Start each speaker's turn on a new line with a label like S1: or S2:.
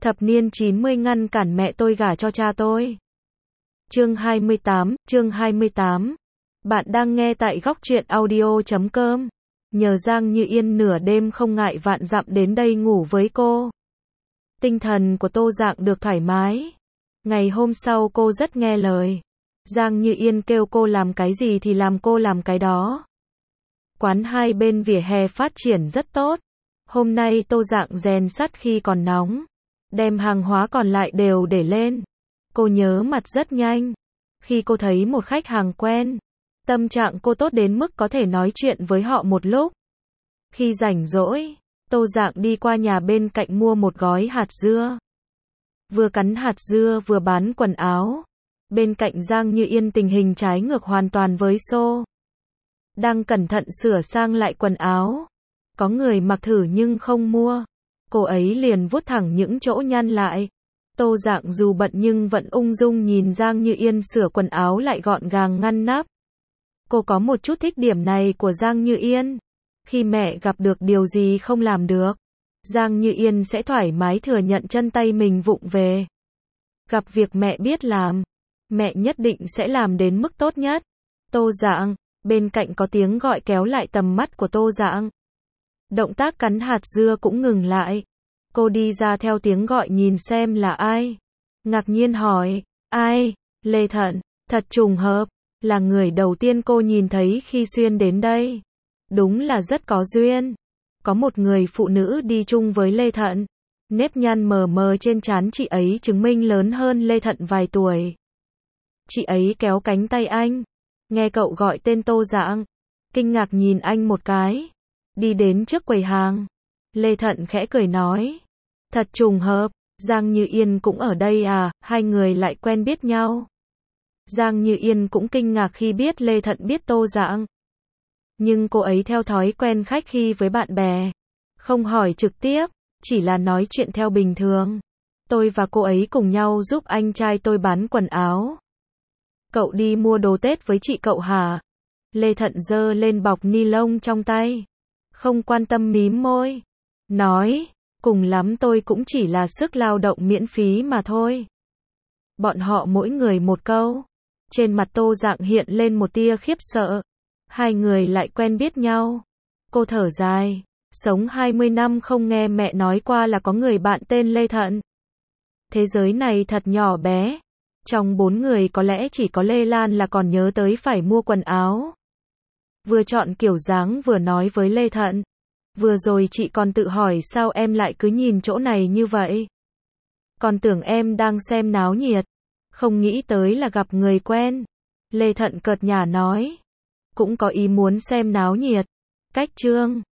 S1: Thập niên 90 ngăn cản mẹ tôi gả cho cha tôi. Chương 28. Bạn đang nghe tại góc truyện audio.com. Nhờ Giang Như Yên nửa đêm không ngại vạn dặm đến đây ngủ với cô. Tinh thần của Tô Dạng được thoải mái. Ngày hôm sau cô rất nghe lời. Giang Như Yên kêu cô làm cái gì thì cô làm cái đó. Quán hai bên vỉa hè phát triển rất tốt. Hôm nay Tô Dạng rèn sắt khi còn nóng, đem hàng hóa còn lại đều để lên. Cô nhớ mặt rất nhanh. Khi cô thấy một khách hàng quen, tâm trạng cô tốt đến mức có thể nói chuyện với họ một lúc. Khi rảnh rỗi, Tô Dạng đi qua nhà bên cạnh mua một gói hạt dưa. Vừa cắn hạt dưa vừa bán quần áo. Bên cạnh Giang Như Yên tình hình trái ngược hoàn toàn với Xô. Đang cẩn thận sửa sang lại quần áo. Có người mặc thử nhưng không mua. Cô ấy liền vuốt thẳng những chỗ nhăn lại. Tô Dạng dù bận nhưng vẫn ung dung nhìn Giang Như Yên sửa quần áo lại gọn gàng ngăn nắp. Cô có một chút thích điểm này của Giang Như Yên. Khi mẹ gặp được điều gì không làm được, Giang Như Yên sẽ thoải mái thừa nhận chân tay mình vụng về. Gặp việc mẹ biết làm, mẹ nhất định sẽ làm đến mức tốt nhất. Tô Dạng, bên cạnh có tiếng gọi kéo lại tầm mắt của Tô Dạng. Động tác cắn hạt dưa cũng ngừng lại. Cô đi ra theo tiếng gọi nhìn xem là ai. Ngạc nhiên hỏi, ai? Lê Thận. Thật trùng hợp, là người đầu tiên cô nhìn thấy khi xuyên đến đây. Đúng là rất có duyên. Có một người phụ nữ đi chung với Lê Thận. Nếp nhăn mờ mờ trên trán chị ấy chứng minh lớn hơn Lê Thận vài tuổi. Chị ấy kéo cánh tay anh. Nghe cậu gọi tên Tô Dạng, kinh ngạc nhìn anh một cái. Đi đến trước quầy hàng. Lê Thận khẽ cười nói, thật trùng hợp, Giang Như Yên cũng ở đây à, hai người lại quen biết nhau. Giang Như Yên cũng kinh ngạc khi biết Lê Thận biết Tô Dạng. Nhưng cô ấy theo thói quen khách khi với bạn bè, không hỏi trực tiếp, chỉ là nói chuyện theo bình thường. Tôi và cô ấy cùng nhau giúp anh trai tôi bán quần áo. Cậu đi mua đồ Tết với chị cậu hả? Lê Thận giơ lên bọc ni lông trong tay, không quan tâm mím môi, nói, cùng lắm tôi cũng chỉ là sức lao động miễn phí mà thôi. Bọn họ mỗi người một câu. Trên mặt Tô Dạng hiện lên một tia khiếp sợ. Hai người lại quen biết nhau. Cô thở dài, sống 20 năm không nghe mẹ nói qua là có người bạn tên Lê Thận. Thế giới này thật nhỏ bé. Trong 4 người có lẽ chỉ có Lê Lan là còn nhớ tới phải mua quần áo. Vừa chọn kiểu dáng vừa nói với Lê Thận. Vừa rồi chị còn tự hỏi sao em lại cứ nhìn chỗ này như vậy. Còn tưởng em đang xem náo nhiệt. Không nghĩ tới là gặp người quen. Lê Thận cợt nhả nói. Cũng có ý muốn xem náo nhiệt. Cách chương